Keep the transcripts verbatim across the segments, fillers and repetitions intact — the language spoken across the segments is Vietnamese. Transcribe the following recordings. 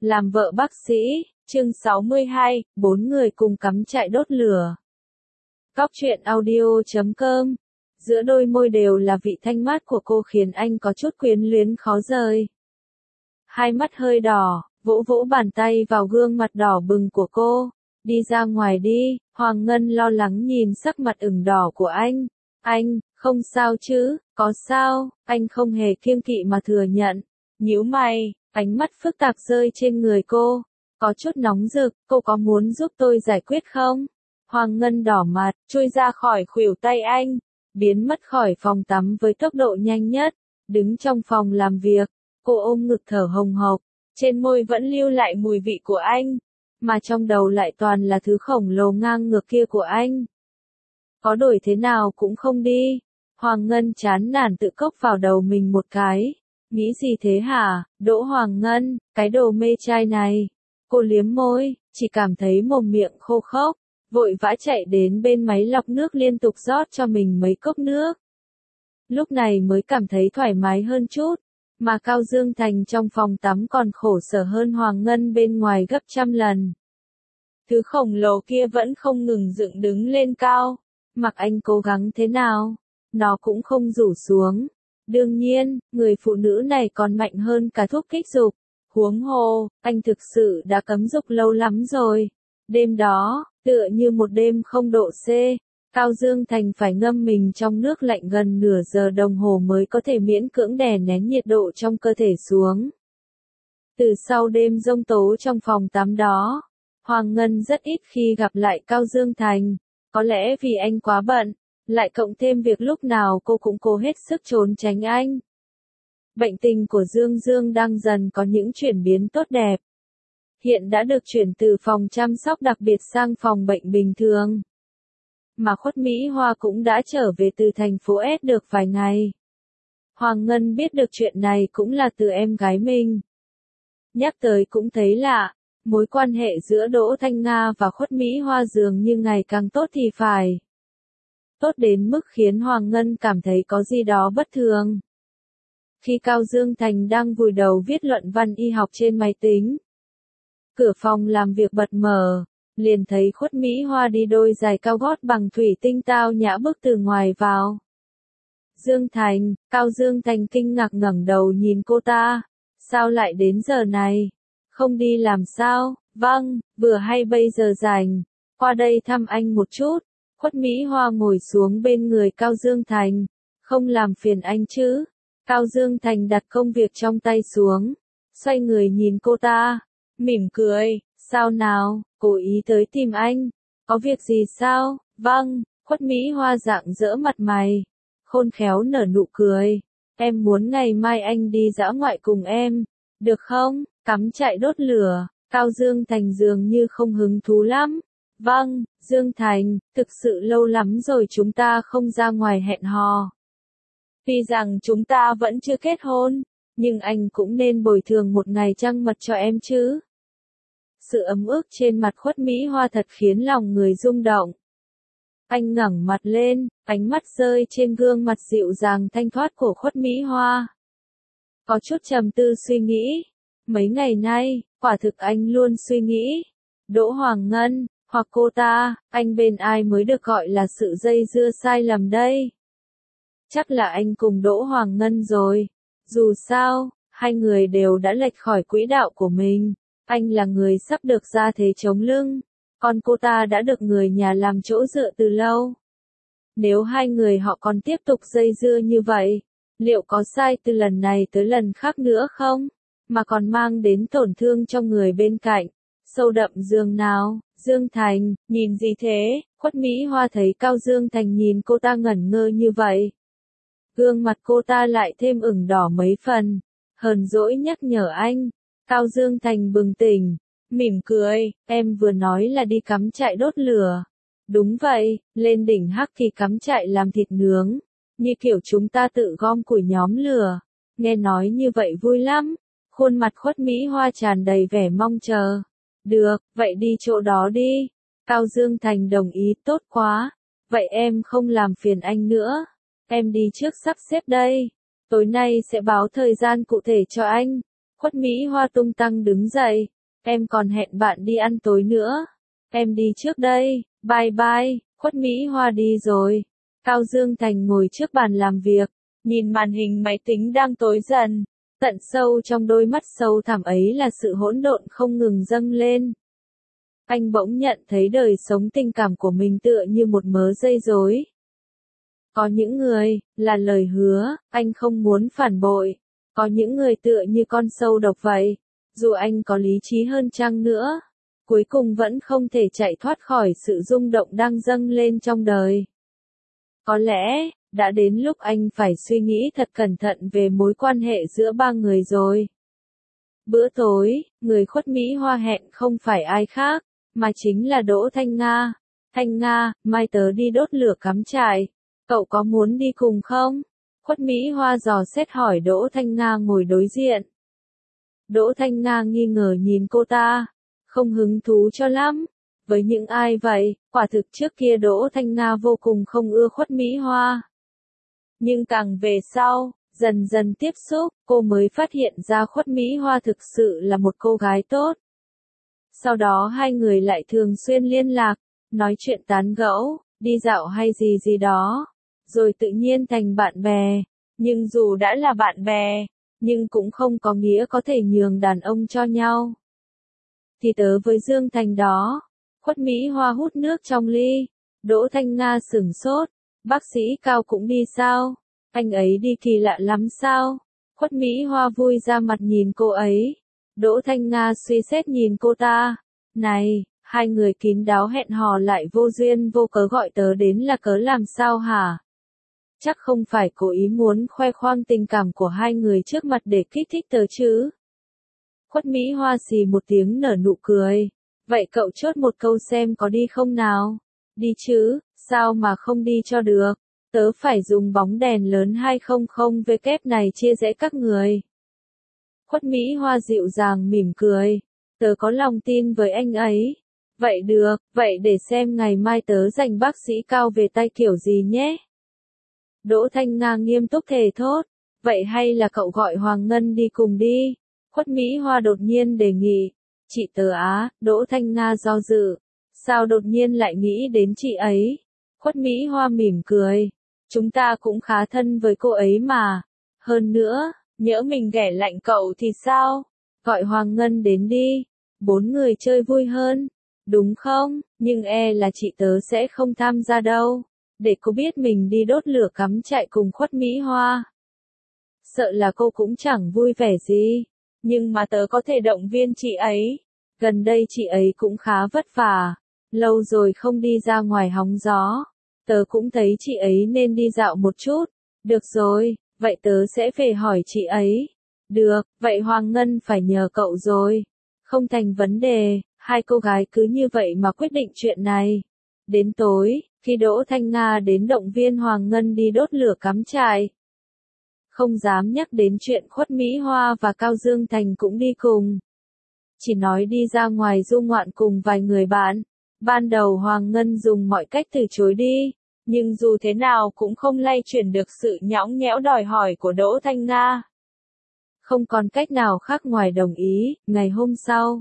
Làm vợ bác sĩ, chương sáu mươi hai, bốn người cùng cắm trại đốt lửa. Góc truyện audio chấm com. Giữa đôi môi đều là vị thanh mát của cô khiến anh có chút quyến luyến khó rời. Hai mắt hơi đỏ, vỗ vỗ bàn tay vào gương mặt đỏ bừng của cô. Đi ra ngoài đi, Hoàng Ngân lo lắng nhìn sắc mặt ửng đỏ của anh. Anh, không sao chứ, có sao, anh không hề kiêng kỵ mà thừa nhận. Nhíu mày, ánh mắt phức tạp rơi trên người cô. Có chút nóng rực, cô có muốn giúp tôi giải quyết không? Hoàng Ngân đỏ mặt, chui ra khỏi khuỷu tay anh, biến mất khỏi phòng tắm với tốc độ nhanh nhất, đứng trong phòng làm việc, cô ôm ngực thở hồng hộc, trên môi vẫn lưu lại mùi vị của anh, mà trong đầu lại toàn là thứ khổng lồ ngang ngược kia của anh. Có đổi thế nào cũng không đi. Hoàng Ngân chán nản tự cốc vào đầu mình một cái. Nghĩ gì thế hả, Đỗ Hoàng Ngân, cái đồ mê trai này. Cô liếm môi, chỉ cảm thấy mồm miệng khô khốc, vội vã chạy đến bên máy lọc nước liên tục rót cho mình mấy cốc nước. Lúc này mới cảm thấy thoải mái hơn chút, mà Cao Dương Thành trong phòng tắm còn khổ sở hơn Hoàng Ngân bên ngoài gấp trăm lần. Thứ khổng lồ kia vẫn không ngừng dựng đứng lên cao, mặc anh cố gắng thế nào, nó cũng không rủ xuống. Đương nhiên, người phụ nữ này còn mạnh hơn cả thuốc kích dục. Huống hồ, anh thực sự đã cấm dục lâu lắm rồi. Đêm đó, tựa như một đêm không độ C, Cao Dương Thành phải ngâm mình trong nước lạnh gần nửa giờ đồng hồ mới có thể miễn cưỡng đè nén nhiệt độ trong cơ thể xuống. Từ sau đêm giông tố trong phòng tắm đó, Hoàng Ngân rất ít khi gặp lại Cao Dương Thành, có lẽ vì anh quá bận, lại cộng thêm việc lúc nào cô cũng cố hết sức trốn tránh anh. Bệnh tình của Dương Dương đang dần có những chuyển biến tốt đẹp. Hiện đã được chuyển từ phòng chăm sóc đặc biệt sang phòng bệnh bình thường. Mà Khuất Mỹ Hoa cũng đã trở về từ thành phố S được vài ngày. Hoàng Ngân biết được chuyện này cũng là từ em gái mình. Nhắc tới cũng thấy lạ, mối quan hệ giữa Đỗ Thanh Nga và Khuất Mỹ Hoa dường như ngày càng tốt thì phải. Tốt đến mức khiến Hoàng Ngân cảm thấy có gì đó bất thường. Khi Cao Dương Thành đang vùi đầu viết luận văn y học trên máy tính, cửa phòng làm việc bật mở, liền thấy Khuất Mỹ Hoa đi đôi giày cao gót bằng thủy tinh tao nhã bước từ ngoài vào. Dương Thành, Cao Dương Thành kinh ngạc ngẩng đầu nhìn cô ta, sao lại đến giờ này? Không đi làm sao? Vâng, vừa hay bây giờ rảnh, qua đây thăm anh một chút. Khuất Mỹ Hoa ngồi xuống bên người Cao Dương Thành, không làm phiền anh chứ? Cao Dương Thành đặt công việc trong tay xuống, xoay người nhìn cô ta, mỉm cười, sao nào, cố ý tới tìm anh, có việc gì sao? Vâng, Khuất Mỹ Hoa rạng rỡ mặt mày, khôn khéo nở nụ cười, em muốn ngày mai anh đi dã ngoại cùng em, được không? Cắm trại đốt lửa, Cao Dương Thành dường như không hứng thú lắm. Vâng, Dương Thành, thực sự lâu lắm rồi chúng ta không ra ngoài hẹn hò. Tuy rằng chúng ta vẫn chưa kết hôn, nhưng anh cũng nên bồi thường một ngày trăng mật cho em chứ. Sự ấm ức trên mặt Khuất Mỹ Hoa thật khiến lòng người rung động. Anh ngẩng mặt lên, ánh mắt rơi trên gương mặt dịu dàng thanh thoát của Khuất Mỹ Hoa. Có chút trầm tư suy nghĩ. Mấy ngày nay, quả thực anh luôn suy nghĩ. Đỗ Hoàng Ngân, hoặc cô ta, anh bên ai mới được gọi là sự dây dưa sai lầm đây? Chắc là anh cùng Đỗ Hoàng Ngân rồi. Dù sao, hai người đều đã lệch khỏi quỹ đạo của mình. Anh là người sắp được ra thế chống lưng, còn cô ta đã được người nhà làm chỗ dựa từ lâu. Nếu hai người họ còn tiếp tục dây dưa như vậy, liệu có sai từ lần này tới lần khác nữa không? Mà còn mang đến tổn thương cho người bên cạnh. Sâu đậm giường nào? Dương Thành, nhìn gì thế? Khuất Mỹ Hoa thấy Cao Dương Thành nhìn cô ta ngẩn ngơ như vậy. Gương mặt cô ta lại thêm ửng đỏ mấy phần. Hờn dỗi nhắc nhở anh. Cao Dương Thành bừng tỉnh, mỉm cười, em vừa nói là đi cắm trại đốt lửa. Đúng vậy, lên đỉnh Hắc thì cắm trại làm thịt nướng. Như kiểu chúng ta tự gom củi nhóm lửa. Nghe nói như vậy vui lắm. Khuôn mặt Khuất Mỹ Hoa tràn đầy vẻ mong chờ. Được, vậy đi chỗ đó đi. Cao Dương Thành đồng ý, tốt quá. Vậy em không làm phiền anh nữa. Em đi trước sắp xếp đây. Tối nay sẽ báo thời gian cụ thể cho anh. Khuất Mỹ Hoa tung tăng đứng dậy, em còn hẹn bạn đi ăn tối nữa. Em đi trước đây, bye bye, Khuất Mỹ Hoa đi rồi. Cao Dương Thành ngồi trước bàn làm việc, nhìn màn hình máy tính đang tối dần. Tận sâu trong đôi mắt sâu thẳm ấy là sự hỗn độn không ngừng dâng lên. Anh bỗng nhận thấy đời sống tình cảm của mình tựa như một mớ dây rối. Có những người, là lời hứa, anh không muốn phản bội. Có những người tựa như con sâu độc vậy. Dù anh có lý trí hơn chăng nữa, cuối cùng vẫn không thể chạy thoát khỏi sự rung động đang dâng lên trong đời. Có lẽ, đã đến lúc anh phải suy nghĩ thật cẩn thận về mối quan hệ giữa ba người rồi. Bữa tối, người Khuất Mỹ Hoa hẹn không phải ai khác, mà chính là Đỗ Thanh Nga. Thanh Nga, mai tớ đi đốt lửa cắm trại. Cậu có muốn đi cùng không? Khuất Mỹ Hoa dò xét hỏi Đỗ Thanh Nga ngồi đối diện. Đỗ Thanh Nga nghi ngờ nhìn cô ta, không hứng thú cho lắm. Với những ai vậy, quả thực trước kia Đỗ Thanh Nga vô cùng không ưa Khuất Mỹ Hoa. Nhưng càng về sau, dần dần tiếp xúc, cô mới phát hiện ra Khuất Mỹ Hoa thực sự là một cô gái tốt. Sau đó hai người lại thường xuyên liên lạc, nói chuyện tán gẫu, đi dạo hay gì gì đó, rồi tự nhiên thành bạn bè. Nhưng dù đã là bạn bè, nhưng cũng không có nghĩa có thể nhường đàn ông cho nhau. Thì tớ với Dương Thành đó. Khuất Mỹ Hoa hút nước trong ly. Đỗ Thanh Nga sửng sốt. Bác sĩ Cao cũng đi sao? Anh ấy đi kỳ lạ lắm sao? Khuất Mỹ Hoa vui ra mặt nhìn cô ấy. Đỗ Thanh Nga suy xét nhìn cô ta. Này, hai người kín đáo hẹn hò lại vô duyên vô cớ gọi tớ đến là cớ làm sao hả? Chắc không phải cố ý muốn khoe khoang tình cảm của hai người trước mặt để kích thích tớ chứ? Khuất Mỹ Hoa xì một tiếng nở nụ cười. Vậy cậu chốt một câu xem có đi không nào? Đi chứ, sao mà không đi cho được? Tớ phải dùng bóng đèn lớn hai không không W này chia rẽ các người. Khuất Mỹ Hoa dịu dàng mỉm cười. Tớ có lòng tin với anh ấy. Vậy được, vậy để xem ngày mai tớ giành bác sĩ Cao về tay kiểu gì nhé. Đỗ Thanh Nga nghiêm túc thề thốt. Vậy hay là cậu gọi Hoàng Ngân đi cùng đi? Khuất Mỹ Hoa đột nhiên đề nghị. Chị tớ á, Đỗ Thanh Nga do dự. Sao đột nhiên lại nghĩ đến chị ấy? Khuất Mỹ Hoa mỉm cười. Chúng ta cũng khá thân với cô ấy mà. Hơn nữa, nhỡ mình ghẻ lạnh cậu thì sao? Gọi Hoàng Ngân đến đi. Bốn người chơi vui hơn. Đúng không? Nhưng e là chị tớ sẽ không tham gia đâu. Để cô biết mình đi đốt lửa cắm trại cùng Khuất Mỹ Hoa. Sợ là cô cũng chẳng vui vẻ gì. Nhưng mà tớ có thể động viên chị ấy. Gần đây chị ấy cũng khá vất vả. Lâu rồi không đi ra ngoài hóng gió. Tớ cũng thấy chị ấy nên đi dạo một chút. Được rồi, vậy tớ sẽ về hỏi chị ấy. Được, vậy Hoàng Ngân phải nhờ cậu rồi. Không thành vấn đề, hai cô gái cứ như vậy mà quyết định chuyện này. Đến tối, khi Đỗ Thanh Nga đến động viên Hoàng Ngân đi đốt lửa cắm trại. Không dám nhắc đến chuyện Khuất Mỹ Hoa và Cao Dương Thành cũng đi cùng. Chỉ nói đi ra ngoài du ngoạn cùng vài người bạn. Ban đầu Hoàng Ngân dùng mọi cách từ chối đi, nhưng dù thế nào cũng không lay chuyển được sự nhõng nhẽo đòi hỏi của Đỗ Thanh Nga. Không còn cách nào khác ngoài đồng ý, ngày hôm sau.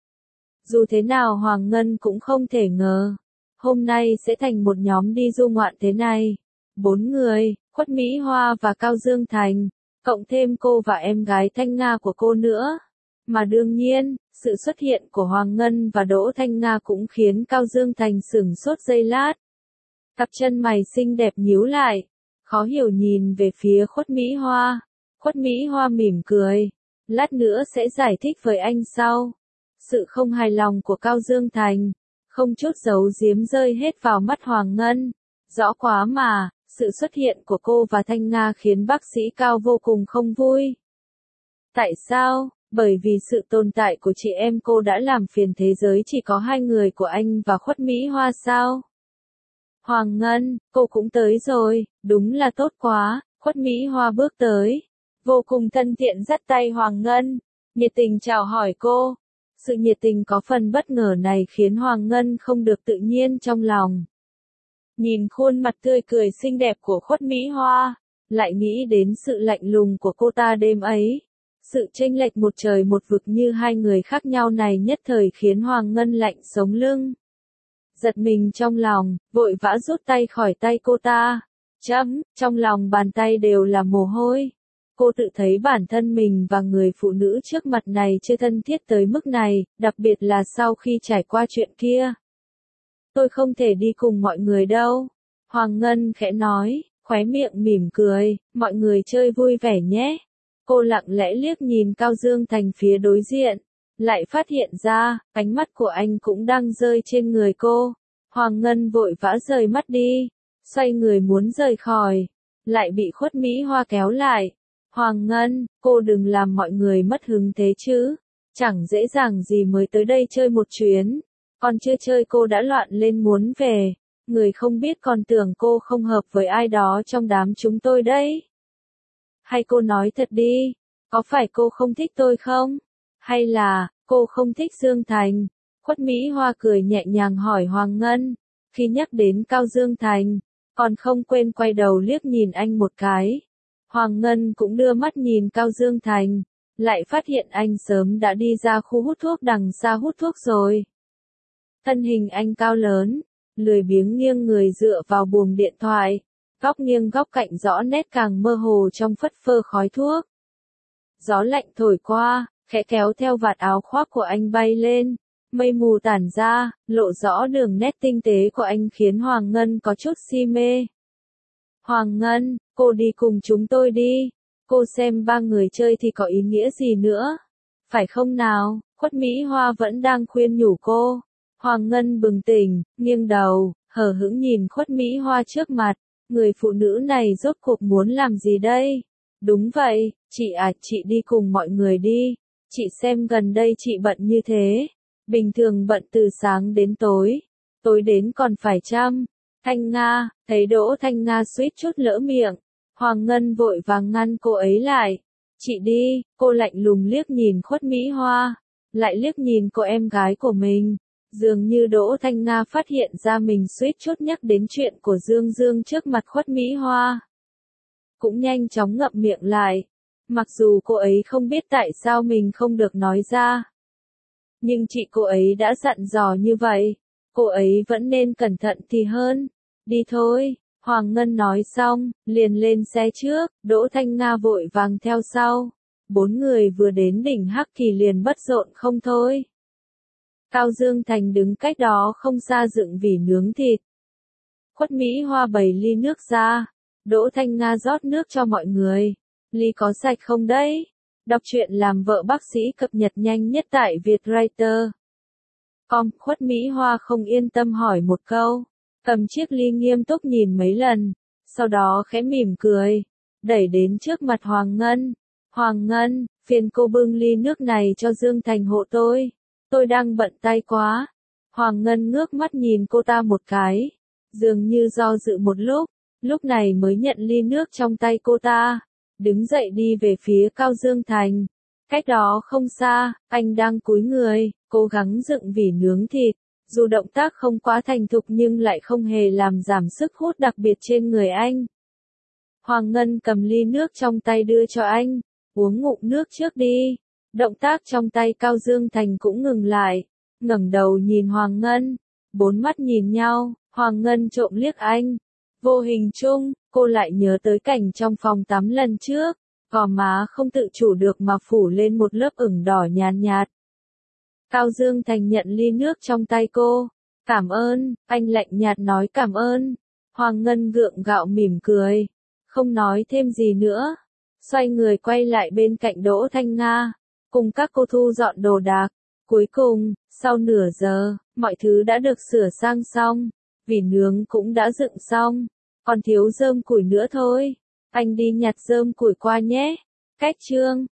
Dù thế nào Hoàng Ngân cũng không thể ngờ. Hôm nay sẽ thành một nhóm đi du ngoạn thế này. Bốn người, Khuất Mỹ Hoa và Cao Dương Thành, cộng thêm cô và em gái Thanh Nga của cô nữa. Mà đương nhiên, sự xuất hiện của Hoàng Ngân và Đỗ Thanh Nga cũng khiến Cao Dương Thành sửng sốt giây lát. Cặp chân mày xinh đẹp nhíu lại, khó hiểu nhìn về phía Khuất Mỹ Hoa. Khuất Mỹ Hoa mỉm cười, lát nữa sẽ giải thích với anh sau. Sự không hài lòng của Cao Dương Thành, không chút giấu giếm rơi hết vào mắt Hoàng Ngân. Rõ quá mà, sự xuất hiện của cô và Thanh Nga khiến bác sĩ Cao vô cùng không vui. Tại sao? Bởi vì sự tồn tại của chị em cô đã làm phiền thế giới chỉ có hai người của anh và Khuất Mỹ Hoa sao? Hoàng Ngân, cô cũng tới rồi, đúng là tốt quá. Khuất Mỹ Hoa bước tới, vô cùng thân thiện dắt tay Hoàng Ngân, nhiệt tình chào hỏi cô. Sự nhiệt tình có phần bất ngờ này khiến Hoàng Ngân không được tự nhiên trong lòng. Nhìn khuôn mặt tươi cười xinh đẹp của Khuất Mỹ Hoa, lại nghĩ đến sự lạnh lùng của cô ta đêm ấy. Sự chênh lệch một trời một vực như hai người khác nhau này nhất thời khiến Hoàng Ngân lạnh sống lưng. Giật mình trong lòng, vội vã rút tay khỏi tay cô ta. Chấm, trong lòng bàn tay đều là mồ hôi. Cô tự thấy bản thân mình và người phụ nữ trước mặt này chưa thân thiết tới mức này, đặc biệt là sau khi trải qua chuyện kia. Tôi không thể đi cùng mọi người đâu. Hoàng Ngân khẽ nói, khóe miệng mỉm cười, mọi người chơi vui vẻ nhé. Cô lặng lẽ liếc nhìn Cao Dương Thành phía đối diện, lại phát hiện ra, ánh mắt của anh cũng đang rơi trên người cô. Hoàng Ngân vội vã rời mắt đi, xoay người muốn rời khỏi, lại bị Khuất Mỹ Hoa kéo lại. Hoàng Ngân, cô đừng làm mọi người mất hứng thế chứ, chẳng dễ dàng gì mới tới đây chơi một chuyến, còn chưa chơi cô đã loạn lên muốn về, người không biết còn tưởng cô không hợp với ai đó trong đám chúng tôi đấy. Hay cô nói thật đi, có phải cô không thích tôi không? Hay là, cô không thích Dương Thành? Khuất Mỹ Hoa cười nhẹ nhàng hỏi Hoàng Ngân, khi nhắc đến Cao Dương Thành, còn không quên quay đầu liếc nhìn anh một cái. Hoàng Ngân cũng đưa mắt nhìn Cao Dương Thành, lại phát hiện anh sớm đã đi ra khu hút thuốc đằng xa hút thuốc rồi. Thân hình anh cao lớn, lười biếng nghiêng người dựa vào buồng điện thoại, góc nghiêng góc cạnh rõ nét càng mơ hồ trong phất phơ khói thuốc. Gió lạnh thổi qua, khẽ kéo theo vạt áo khoác của anh bay lên, mây mù tản ra, lộ rõ đường nét tinh tế của anh khiến Hoàng Ngân có chút si mê. Hoàng Ngân, cô đi cùng chúng tôi đi, cô xem ba người chơi thì có ý nghĩa gì nữa, phải không nào? Khuất Mỹ Hoa vẫn đang khuyên nhủ cô. Hoàng Ngân bừng tỉnh, nghiêng đầu, hờ hững nhìn Khuất Mỹ Hoa trước mặt, người phụ nữ này rốt cuộc muốn làm gì đây? Đúng vậy, chị à, chị đi cùng mọi người đi, chị xem gần đây chị bận như thế, bình thường bận từ sáng đến tối, tối đến còn phải chăm. Thanh Nga, thấy Đỗ Thanh Nga suýt chút lỡ miệng, Hoàng Ngân vội vàng ngăn cô ấy lại. Chị đi, cô lạnh lùng liếc nhìn Khuất Mỹ Hoa, lại liếc nhìn cô em gái của mình. Dường như Đỗ Thanh Nga phát hiện ra mình suýt chút nhắc đến chuyện của Dương Dương trước mặt Khuất Mỹ Hoa. Cũng nhanh chóng ngậm miệng lại, mặc dù cô ấy không biết tại sao mình không được nói ra. Nhưng chị cô ấy đã dặn dò như vậy, cô ấy vẫn nên cẩn thận thì hơn. Đi thôi, Hoàng Ngân nói xong, liền lên xe trước, Đỗ Thanh Nga vội vàng theo sau. Bốn người vừa đến đỉnh Hắc Kỳ liền bất rộn không thôi. Cao Dương Thành đứng cách đó không xa dựng vỉ nướng thịt. Khuất Mỹ Hoa bày ly nước ra, Đỗ Thanh Nga rót nước cho mọi người. Ly có sạch không đấy? Đọc truyện làm vợ bác sĩ cập nhật nhanh nhất tại Vietwriter. Com, Khuất Mỹ Hoa không yên tâm hỏi một câu, cầm chiếc ly nghiêm túc nhìn mấy lần, sau đó khẽ mỉm cười, đẩy đến trước mặt Hoàng Ngân. Hoàng Ngân, phiền cô bưng ly nước này cho Dương Thành hộ tôi, tôi đang bận tay quá. Hoàng Ngân ngước mắt nhìn cô ta một cái, dường như do dự một lúc, lúc này mới nhận ly nước trong tay cô ta, đứng dậy đi về phía Cao Dương Thành. Cách đó không xa, anh đang cúi người, cố gắng dựng vỉ nướng thịt, dù động tác không quá thành thục nhưng lại không hề làm giảm sức hút đặc biệt trên người anh. Hoàng Ngân cầm ly nước trong tay đưa cho anh, uống ngụm nước trước đi. Động tác trong tay Cao Dương Thành cũng ngừng lại, ngẩng đầu nhìn Hoàng Ngân, bốn mắt nhìn nhau, Hoàng Ngân trộm liếc anh. Vô hình chung, cô lại nhớ tới cảnh trong phòng tắm lần trước, gò má không tự chủ được mà phủ lên một lớp ửng đỏ nhàn nhạt, nhạt. Cao Dương Thành nhận ly nước trong tay cô. Cảm ơn, anh lạnh nhạt nói cảm ơn. Hoàng Ngân gượng gạo mỉm cười, không nói thêm gì nữa. Xoay người quay lại bên cạnh Đỗ Thanh Nga, cùng các cô thu dọn đồ đạc. Cuối cùng, sau nửa giờ, mọi thứ đã được sửa sang xong, vỉ nướng cũng đã dựng xong, còn thiếu rơm củi nữa thôi. Anh đi nhặt rơm củi qua nhé. Cách chương